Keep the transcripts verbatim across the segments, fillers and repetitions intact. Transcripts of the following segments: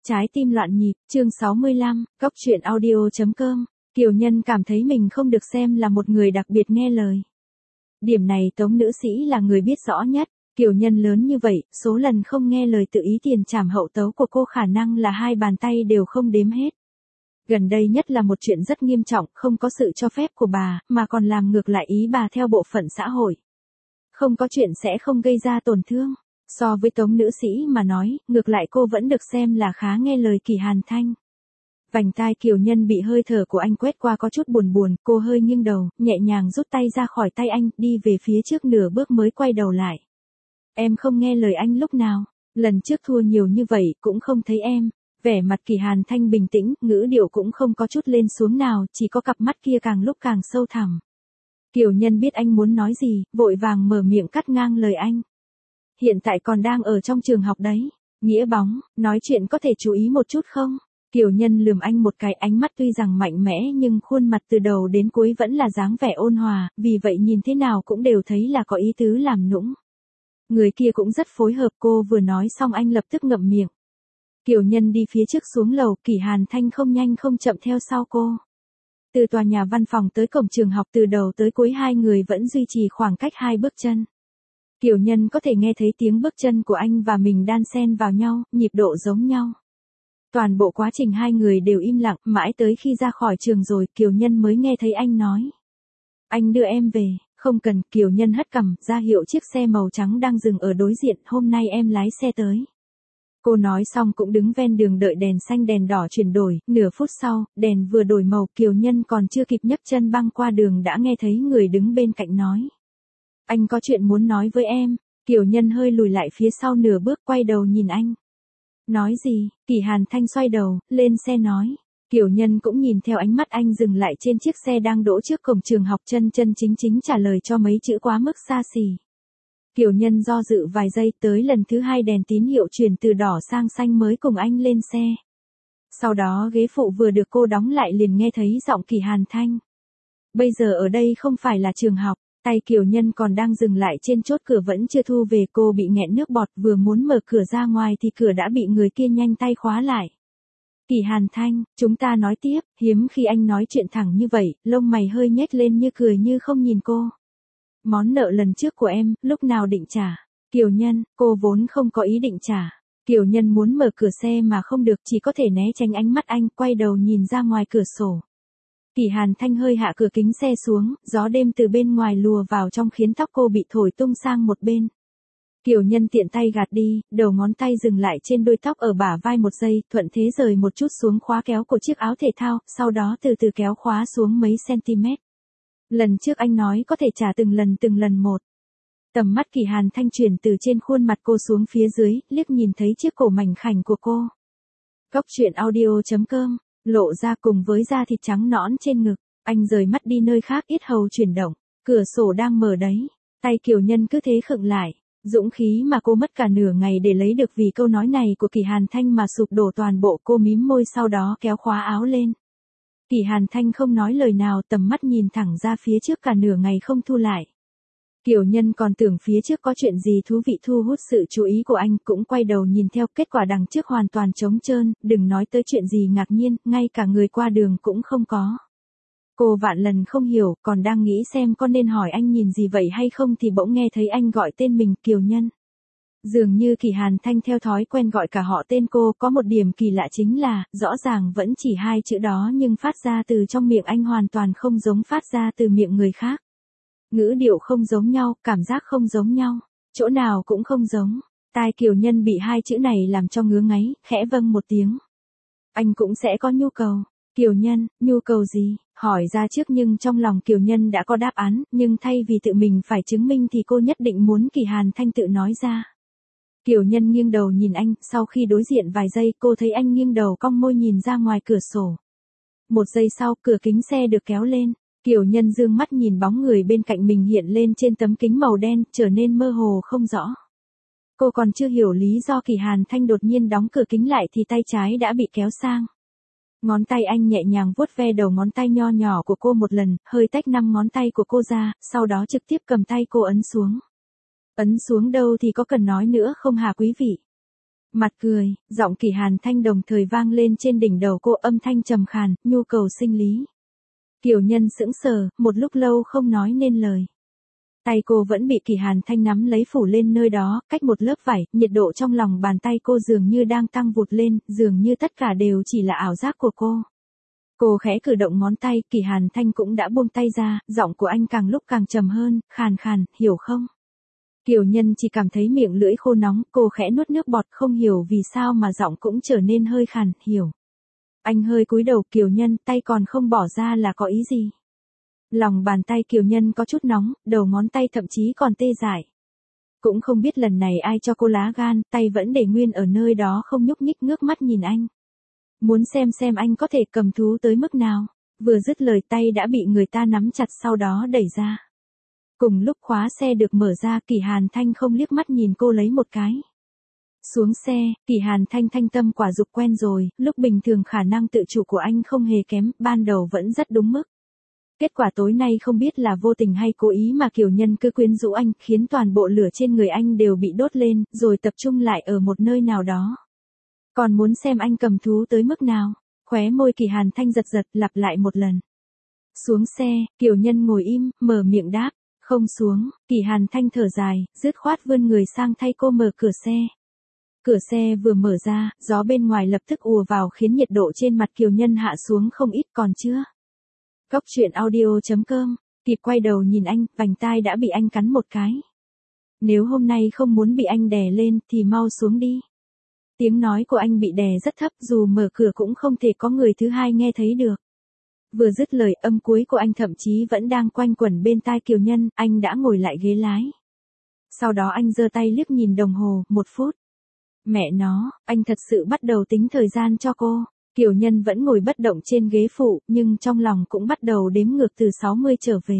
Trái tim loạn nhịp, chương sáu mươi lăm, Cóc truyện audio chấm com. Kiều Nhân cảm thấy mình không được xem là một người đặc biệt nghe lời. Điểm này Tống nữ sĩ là người biết rõ nhất. Kiều Nhân lớn như vậy, số lần không nghe lời tự ý tiền trảm hậu tấu của cô khả năng là hai bàn tay đều không đếm hết. Gần đây nhất là một chuyện rất nghiêm trọng, không có sự cho phép của bà, mà còn làm ngược lại ý bà theo bộ phận xã hội. Không có chuyện sẽ không gây ra tổn thương. So với Tống nữ sĩ mà nói, ngược lại cô vẫn được xem là khá nghe lời Kỳ Hàn Thanh. Vành tai Kiều Nhân bị hơi thở của anh quét qua có chút buồn buồn, cô hơi nghiêng đầu, nhẹ nhàng rút tay ra khỏi tay anh, đi về phía trước nửa bước mới quay đầu lại. Em không nghe lời anh lúc nào, lần trước thua nhiều như vậy cũng không thấy em. Vẻ mặt Kỳ Hàn Thanh bình tĩnh, ngữ điệu cũng không có chút lên xuống nào, chỉ có cặp mắt kia càng lúc càng sâu thẳm. Kiều Nhân biết anh muốn nói gì, vội vàng mở miệng cắt ngang lời anh. Hiện tại còn đang ở trong trường học đấy. Nghĩa bóng, nói chuyện có thể chú ý một chút không? Kiều Nhân lườm anh một cái, ánh mắt tuy rằng mạnh mẽ nhưng khuôn mặt từ đầu đến cuối vẫn là dáng vẻ ôn hòa, vì vậy nhìn thế nào cũng đều thấy là có ý tứ làm nũng. Người kia cũng rất phối hợp, cô vừa nói xong anh lập tức ngậm miệng. Kiều Nhân đi phía trước xuống lầu, Kỳ Hàn Thanh không nhanh không chậm theo sau cô. Từ tòa nhà văn phòng tới cổng trường học, từ đầu tới cuối hai người vẫn duy trì khoảng cách hai bước chân. Kiều Nhân có thể nghe thấy tiếng bước chân của anh và mình đan xen vào nhau, nhịp độ giống nhau. Toàn bộ quá trình hai người đều im lặng, mãi tới khi ra khỏi trường rồi Kiều Nhân mới nghe thấy anh nói. Anh đưa em về, không cần. Kiều Nhân hất cằm, ra hiệu chiếc xe màu trắng đang dừng ở đối diện, hôm nay em lái xe tới. Cô nói xong cũng đứng ven đường đợi đèn xanh đèn đỏ chuyển đổi, nửa phút sau, đèn vừa đổi màu, Kiều Nhân còn chưa kịp nhấc chân băng qua đường đã nghe thấy người đứng bên cạnh nói. Anh có chuyện muốn nói với em. Kiều Nhân hơi lùi lại phía sau nửa bước, quay đầu nhìn anh. Nói gì? Kỳ Hàn Thanh xoay đầu, lên xe nói. Kiều Nhân cũng nhìn theo ánh mắt anh dừng lại trên chiếc xe đang đỗ trước cổng trường học, chân chân chính chính trả lời cho mấy chữ quá mức xa xỉ. Kiều Nhân do dự vài giây, tới lần thứ hai đèn tín hiệu chuyển từ đỏ sang xanh mới cùng anh lên xe. Sau đó ghế phụ vừa được cô đóng lại liền nghe thấy giọng Kỳ Hàn Thanh. Bây giờ ở đây không phải là trường học. Tay Kiều Nhân còn đang dừng lại trên chốt cửa vẫn chưa thu về, cô bị nghẹn nước bọt, vừa muốn mở cửa ra ngoài thì cửa đã bị người kia nhanh tay khóa lại. Kỳ Hàn Thanh, chúng ta nói tiếp. Hiếm khi anh nói chuyện thẳng như vậy, lông mày hơi nhếch lên như cười như không nhìn cô. Món nợ lần trước của em, lúc nào định trả? Kiều Nhân, cô vốn không có ý định trả. Kiều Nhân muốn mở cửa xe mà không được, chỉ có thể né tránh ánh mắt anh, quay đầu nhìn ra ngoài cửa sổ. Kỳ Hàn Thanh hơi hạ cửa kính xe xuống, gió đêm từ bên ngoài lùa vào trong khiến tóc cô bị thổi tung sang một bên. Kiều Nhân tiện tay gạt đi, đầu ngón tay dừng lại trên đuôi tóc ở bả vai một giây, thuận thế rời một chút xuống khóa kéo của chiếc áo thể thao, sau đó từ từ kéo khóa xuống mấy cm. Lần trước anh nói có thể trả từng lần từng lần một. Tầm mắt Kỳ Hàn Thanh chuyển từ trên khuôn mặt cô xuống phía dưới, liếc nhìn thấy chiếc cổ mảnh khảnh của cô. Cóc truyện audio chấm com. Lộ ra cùng với da thịt trắng nõn trên ngực, anh rời mắt đi nơi khác, yết hầu chuyển động, cửa sổ đang mở đấy, tay Kiều Nhân cứ thế khựng lại, dũng khí mà cô mất cả nửa ngày để lấy được vì câu nói này của Kỳ Hàn Thanh mà sụp đổ toàn bộ. Cô mím môi sau đó kéo khóa áo lên. Kỳ Hàn Thanh không nói lời nào, tầm mắt nhìn thẳng ra phía trước cả nửa ngày không thu lại. Kiều Nhân còn tưởng phía trước có chuyện gì thú vị thu hút sự chú ý của anh, cũng quay đầu nhìn theo, kết quả đằng trước hoàn toàn trống trơn, đừng nói tới chuyện gì ngạc nhiên, ngay cả người qua đường cũng không có. Cô vạn lần không hiểu, còn đang nghĩ xem có nên hỏi anh nhìn gì vậy hay không thì bỗng nghe thấy anh gọi tên mình, Kiều Nhân. Dường như Kỳ Hàn Thanh theo thói quen gọi cả họ tên cô, có một điểm kỳ lạ chính là, rõ ràng vẫn chỉ hai chữ đó nhưng phát ra từ trong miệng anh hoàn toàn không giống phát ra từ miệng người khác. Ngữ điệu không giống nhau, cảm giác không giống nhau, chỗ nào cũng không giống. Tai Kiều Nhân bị hai chữ này làm cho ngứa ngáy, khẽ vâng một tiếng. Anh cũng sẽ có nhu cầu. Kiều Nhân, nhu cầu gì? Hỏi ra trước nhưng trong lòng Kiều Nhân đã có đáp án, nhưng thay vì tự mình phải chứng minh thì cô nhất định muốn Kỳ Hàn Thanh tự nói ra. Kiều Nhân nghiêng đầu nhìn anh, sau khi đối diện vài giây cô thấy anh nghiêng đầu cong môi nhìn ra ngoài cửa sổ. Một giây sau, cửa kính xe được kéo lên. Kiều Nhân dương mắt nhìn bóng người bên cạnh mình hiện lên trên tấm kính màu đen, trở nên mơ hồ không rõ. Cô còn chưa hiểu lý do Kỳ Hàn Thanh đột nhiên đóng cửa kính lại thì tay trái đã bị kéo sang. Ngón tay anh nhẹ nhàng vuốt ve đầu ngón tay nho nhỏ của cô một lần, hơi tách năm ngón tay của cô ra, sau đó trực tiếp cầm tay cô ấn xuống. Ấn xuống đâu thì có cần nói nữa không hả quý vị? Mặt cười, giọng Kỷ Hàn Thanh đồng thời vang lên trên đỉnh đầu cô, âm thanh trầm khàn, nhu cầu sinh lý. Kiều Nhân sững sờ, một lúc lâu không nói nên lời. Tay cô vẫn bị Kỷ Hàn Thanh nắm lấy phủ lên nơi đó, cách một lớp vải, nhiệt độ trong lòng bàn tay cô dường như đang tăng vụt lên, dường như tất cả đều chỉ là ảo giác của cô. Cô khẽ cử động ngón tay, Kỷ Hàn Thanh cũng đã buông tay ra, giọng của anh càng lúc càng trầm hơn, khàn khàn, hiểu không? Kiều Nhân chỉ cảm thấy miệng lưỡi khô nóng, cô khẽ nuốt nước bọt, không hiểu vì sao mà giọng cũng trở nên hơi khàn, hiểu. Anh hơi cúi đầu, Kiều Nhân, tay còn không bỏ ra là có ý gì? Lòng bàn tay Kiều Nhân có chút nóng, đầu ngón tay thậm chí còn tê dại. Cũng không biết lần này ai cho cô lá gan, tay vẫn để nguyên ở nơi đó không nhúc nhích, ngước mắt nhìn anh. Muốn xem xem anh có thể cầm thú tới mức nào. Vừa dứt lời tay đã bị người ta nắm chặt, sau đó đẩy ra. Cùng lúc khóa xe được mở ra, Kỷ Hàn Thanh không liếc mắt nhìn cô lấy một cái. Xuống xe, Kỷ Hàn Thanh thanh tâm quả dục quen rồi, lúc bình thường khả năng tự chủ của anh không hề kém, ban đầu vẫn rất đúng mức. Kết quả tối nay không biết là vô tình hay cố ý mà Kiều Nhân cứ quyến rũ anh, khiến toàn bộ lửa trên người anh đều bị đốt lên, rồi tập trung lại ở một nơi nào đó. Còn muốn xem anh cầm thú tới mức nào? Khóe môi Kỷ Hàn Thanh giật giật, lặp lại một lần. Xuống xe, Kiều Nhân ngồi im, mở miệng đáp. Không xuống, Kỷ Hàn Thanh thở dài, dứt khoát vươn người sang thay cô mở cửa xe. Cửa xe vừa mở ra, gió bên ngoài lập tức ùa vào khiến nhiệt độ trên mặt Kiều Nhân hạ xuống không ít, còn chưa. Cốc truyện audio chấm com, kịp quay đầu nhìn anh, vành tai đã bị anh cắn một cái. Nếu hôm nay không muốn bị anh đè lên thì mau xuống đi. Tiếng nói của anh bị đè rất thấp, dù mở cửa cũng không thể có người thứ hai nghe thấy được. Vừa dứt lời, âm cuối của anh thậm chí vẫn đang quanh quẩn bên tai Kiều Nhân, anh đã ngồi lại ghế lái. Sau đó anh giơ tay liếc nhìn đồng hồ, một phút. Mẹ nó, anh thật sự bắt đầu tính thời gian cho cô. Kiều Nhân vẫn ngồi bất động trên ghế phụ, nhưng trong lòng cũng bắt đầu đếm ngược từ sáu mươi trở về.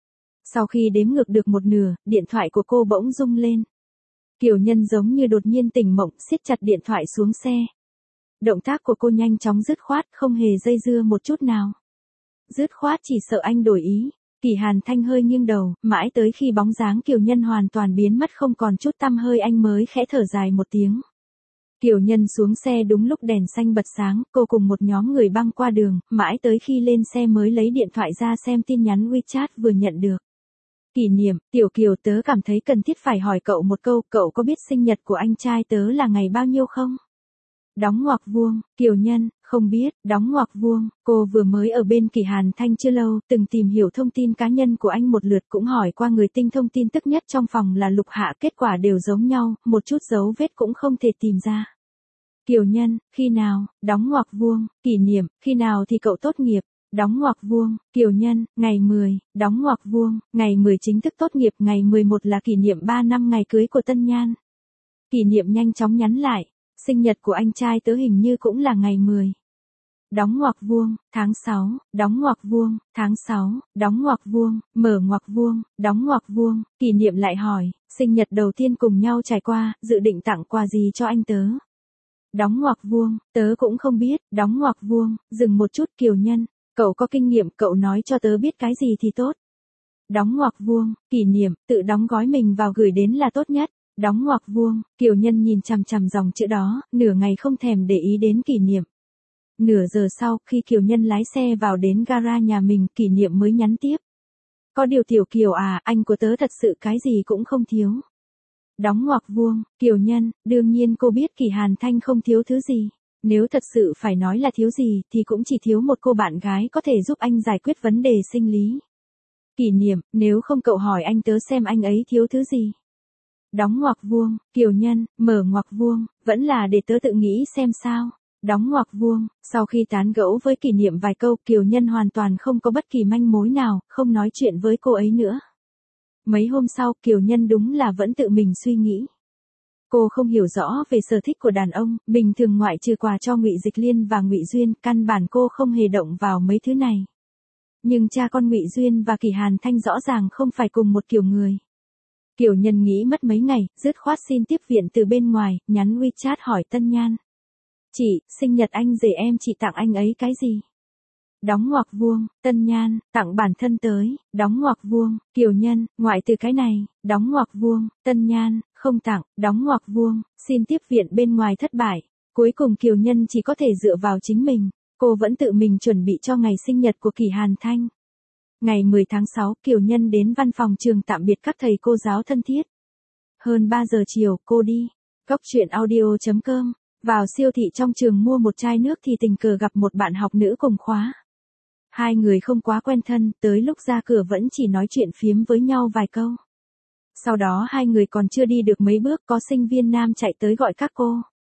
Sau khi đếm ngược được một nửa, điện thoại của cô bỗng rung lên. Kiều Nhân giống như đột nhiên tỉnh mộng, siết chặt điện thoại xuống xe. Động tác của cô nhanh chóng dứt khoát, không hề dây dưa một chút nào. Dứt khoát chỉ sợ anh đổi ý. Kỷ Hàn Thanh hơi nghiêng đầu, mãi tới khi bóng dáng Kiều Nhân hoàn toàn biến mất không còn chút tăm hơi, anh mới khẽ thở dài một tiếng. Kiều Nhân xuống xe đúng lúc đèn xanh bật sáng, cô cùng một nhóm người băng qua đường, mãi tới khi lên xe mới lấy điện thoại ra xem tin nhắn WeChat vừa nhận được. Kỷ Niệm, Tiểu Kiều, tớ cảm thấy cần thiết phải hỏi cậu một câu, cậu có biết sinh nhật của anh trai tớ là ngày bao nhiêu không? Đóng ngoặc vuông, Kiều Nhân, không biết, đóng ngoặc vuông, cô vừa mới ở bên Kỷ Hàn Thanh chưa lâu, từng tìm hiểu thông tin cá nhân của anh một lượt, cũng hỏi qua người tinh thông tin tức nhất trong phòng là Lục Hạ, kết quả đều giống nhau, một chút dấu vết cũng không thể tìm ra. Kiều Nhân, khi nào, đóng ngoặc vuông, Kỷ Niệm, khi nào thì cậu tốt nghiệp? Đóng ngoặc vuông, Kiều Nhân, ngày mười, đóng ngoặc vuông, ngày mười chính thức tốt nghiệp, ngày mười một là kỷ niệm ba năm ngày cưới của Tân Nhan. Kỷ Niệm nhanh chóng nhắn lại, sinh nhật của anh trai tớ hình như cũng là ngày mười. Đóng ngoặc vuông, tháng sáu, đóng ngoặc vuông, tháng sáu, đóng ngoặc vuông, mở ngoặc vuông, đóng ngoặc vuông, Kỷ Niệm lại hỏi, sinh nhật đầu tiên cùng nhau trải qua, dự định tặng quà gì cho anh tớ? Đóng ngoặc vuông, tớ cũng không biết, đóng ngoặc vuông, dừng một chút, Kiều Nhân, cậu có kinh nghiệm, cậu nói cho tớ biết cái gì thì tốt. Đóng ngoặc vuông, Kỷ Niệm, tự đóng gói mình vào gửi đến là tốt nhất. Đóng ngoặc vuông, Kiều Nhân nhìn chằm chằm dòng chữ đó, nửa ngày không thèm để ý đến Kỷ Niệm. Nửa giờ sau, khi Kiều Nhân lái xe vào đến gara nhà mình, Kỷ Niệm mới nhắn tiếp. Có điều Tiểu Kiều à, anh của tớ thật sự cái gì cũng không thiếu. Đóng ngoặc vuông, Kiều Nhân, đương nhiên cô biết Kỷ Hàn Thanh không thiếu thứ gì. Nếu thật sự phải nói là thiếu gì, thì cũng chỉ thiếu một cô bạn gái có thể giúp anh giải quyết vấn đề sinh lý. Kỷ Niệm, nếu không cậu hỏi anh tớ xem anh ấy thiếu thứ gì. Đóng ngoặc vuông, Kiều Nhân, mở ngoặc vuông, vẫn là để tớ tự nghĩ xem sao. Đóng ngoặc vuông, sau khi tán gẫu với Kỷ Niệm vài câu, Kiều Nhân hoàn toàn không có bất kỳ manh mối nào, không nói chuyện với cô ấy nữa. Mấy hôm sau, Kiều Nhân đúng là vẫn tự mình suy nghĩ. Cô không hiểu rõ về sở thích của đàn ông, bình thường ngoại trừ quà cho Ngụy Dịch Liên và Ngụy Duyên, căn bản cô không hề động vào mấy thứ này. Nhưng cha con Ngụy Duyên và Kỷ Hàn Thanh rõ ràng không phải cùng một kiểu người. Kiều Nhân nghĩ mất mấy ngày, dứt khoát xin tiếp viện từ bên ngoài, nhắn WeChat hỏi Tân Nhan. Chị, sinh nhật anh rể em chị tặng anh ấy cái gì? đóng ngoặc vuông, Tân Nhan, tặng bản thân tới, đóng ngoặc vuông, Kiều Nhân, ngoại từ cái này, đóng ngoặc vuông, Tân Nhan, không tặng, đóng ngoặc vuông, xin tiếp viện bên ngoài thất bại. Cuối cùng Kiều Nhân chỉ có thể dựa vào chính mình, cô vẫn tự mình chuẩn bị cho ngày sinh nhật của Kỷ Hàn Thanh. Ngày mười tháng sáu, Kiều Nhân đến văn phòng trường tạm biệt các thầy cô giáo thân thiết. Hơn ba giờ chiều, cô đi. Góc chuyện audio chấm com. Vào siêu thị trong trường mua một chai nước thì tình cờ gặp một bạn học nữ cùng khóa. Hai người không quá quen thân, tới lúc ra cửa vẫn chỉ nói chuyện phiếm với nhau vài câu. Sau đó hai người còn chưa đi được mấy bước có sinh viên nam chạy tới gọi các cô.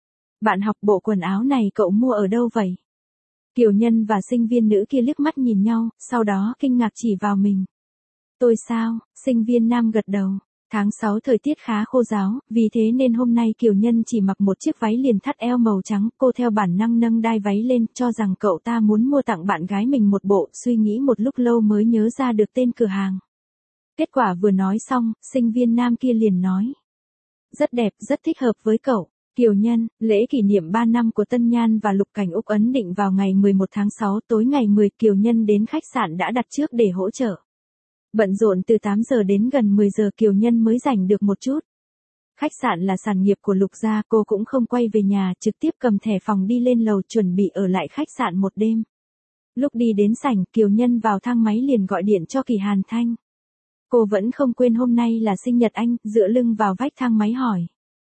Bạn học, bộ quần áo này cậu mua ở đâu vậy? Kiều Nhân và sinh viên nữ kia liếc mắt nhìn nhau, sau đó kinh ngạc chỉ vào mình. Tôi sao? Sinh viên nam gật đầu. Tháng sáu thời tiết khá khô ráo, vì thế nên hôm nay Kiều Nhân chỉ mặc một chiếc váy liền thắt eo màu trắng, cô theo bản năng nâng đai váy lên, cho rằng cậu ta muốn mua tặng bạn gái mình một bộ, suy nghĩ một lúc lâu mới nhớ ra được tên cửa hàng. Kết quả vừa nói xong, sinh viên nam kia liền nói. Rất đẹp, rất thích hợp với cậu. Kiều Nhân, lễ kỷ niệm ba năm của Tân Nhan và Lục Cảnh Úc ấn định vào ngày mười một tháng sáu, tối ngày mười, Kiều Nhân đến khách sạn đã đặt trước để hỗ trợ. Bận rộn từ tám giờ đến gần mười giờ Kiều Nhân mới rảnh được một chút. Khách sạn là sản nghiệp của Lục gia, cô cũng không quay về nhà, trực tiếp cầm thẻ phòng đi lên lầu chuẩn bị ở lại khách sạn một đêm. Lúc đi đến sảnh, Kiều Nhân vào thang máy liền gọi điện cho Kỷ Hàn Thanh. Cô vẫn không quên hôm nay là sinh nhật anh, dựa lưng vào vách thang máy hỏi.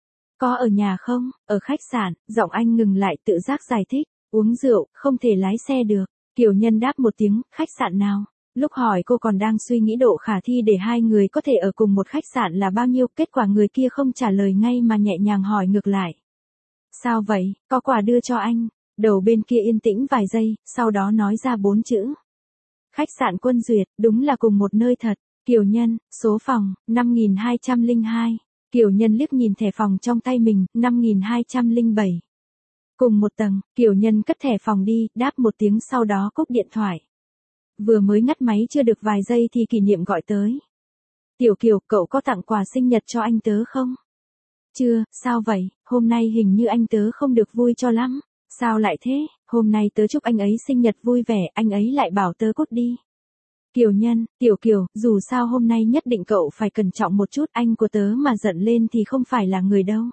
Có ở nhà không? Ở khách sạn, giọng anh ngừng lại tự giác giải thích, uống rượu, không thể lái xe được. Kiều Nhân đáp một tiếng, khách sạn nào? Lúc hỏi cô còn đang suy nghĩ độ khả thi để hai người có thể ở cùng một khách sạn là bao nhiêu, kết quả người kia không trả lời ngay mà nhẹ nhàng hỏi ngược lại. Sao vậy, có quà đưa cho anh? Đầu bên kia yên tĩnh vài giây, sau đó nói ra bốn chữ. Khách sạn Quân Duyệt, đúng là cùng một nơi thật. Kiều Nhân, số phòng, năm nghìn hai trăm lẻ hai. Kiều Nhân liếc nhìn thẻ phòng trong tay mình, năm nghìn hai trăm lẻ bảy. Cùng một tầng, Kiều Nhân cất thẻ phòng đi, đáp một tiếng sau đó cúp điện thoại. Vừa mới ngắt máy chưa được vài giây thì Kỷ Niệm gọi tới. Tiểu Kiều, cậu có tặng quà sinh nhật cho anh tớ không? Chưa, sao vậy, hôm nay hình như anh tớ không được vui cho lắm. Sao lại thế, hôm nay tớ chúc anh ấy sinh nhật vui vẻ, anh ấy lại bảo tớ cút đi. Kiều Nhân, Tiểu Kiều, dù sao hôm nay nhất định cậu phải cẩn trọng một chút, anh của tớ mà giận lên thì không phải là người đâu.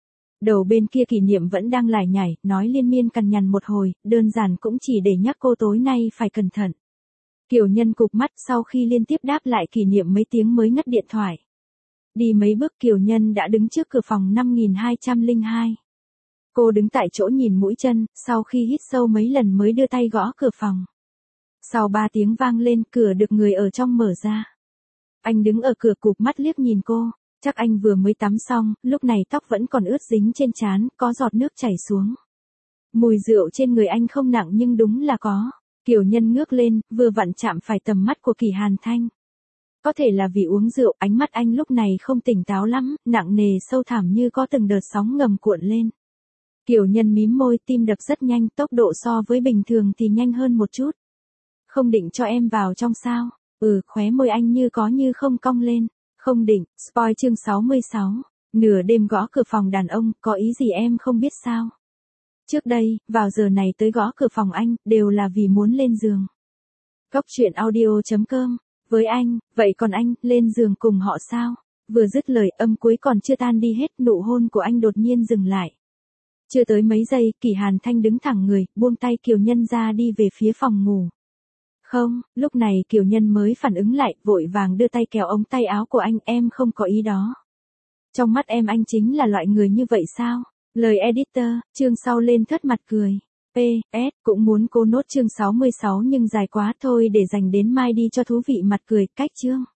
Đầu bên kia Kỷ Niệm vẫn đang lải nhải, nói liên miên cằn nhằn một hồi, đơn giản cũng chỉ để nhắc cô tối nay phải cẩn thận. Kiều Nhân cụp mắt, sau khi liên tiếp đáp lại Kỷ Niệm mấy tiếng mới ngắt điện thoại. Đi mấy bước Kiều Nhân đã đứng trước cửa phòng năm nghìn hai trăm lẻ hai. Cô đứng tại chỗ nhìn mũi chân, sau khi hít sâu mấy lần mới đưa tay gõ cửa phòng. Sau ba tiếng vang lên, cửa được người ở trong mở ra. Anh đứng ở cửa cụp mắt liếc nhìn cô, chắc anh vừa mới tắm xong, lúc này tóc vẫn còn ướt dính trên trán, có giọt nước chảy xuống. Mùi rượu trên người anh không nặng nhưng đúng là có. Kiều Nhân ngước lên, vừa vặn chạm phải tầm mắt của Kỷ Hàn Thanh. Có thể là vì uống rượu, ánh mắt anh lúc này không tỉnh táo lắm, nặng nề sâu thẳm như có từng đợt sóng ngầm cuộn lên. Kiều Nhân mím môi, tim đập rất nhanh, tốc độ so với bình thường thì nhanh hơn một chút. Không định cho em vào trong sao? Ừ, khóe môi anh như có như không cong lên. Không định, spoil chương sáu mươi sáu. Nửa đêm gõ cửa phòng đàn ông, có ý gì em không biết sao? Trước đây, vào giờ này tới gõ cửa phòng anh, đều là vì muốn lên giường. Góc chuyện audio chấm com. Với anh, vậy còn anh, lên giường cùng họ sao? Vừa dứt lời, âm cuối còn chưa tan đi hết, nụ hôn của anh đột nhiên dừng lại. Chưa tới mấy giây, Kỷ Hàn Thanh đứng thẳng người, buông tay Kiều Nhân ra đi về phía phòng ngủ. Không, lúc này Kiều Nhân mới phản ứng lại, vội vàng đưa tay kéo ống tay áo của anh, em không có ý đó. Trong mắt em anh chính là loại người như vậy sao? Lời editor, chương sau lên thất mặt cười. pê ét, cũng muốn cô nốt chương sáu mươi sáu nhưng dài quá thôi để dành đến mai đi cho thú vị mặt cười, cách chương.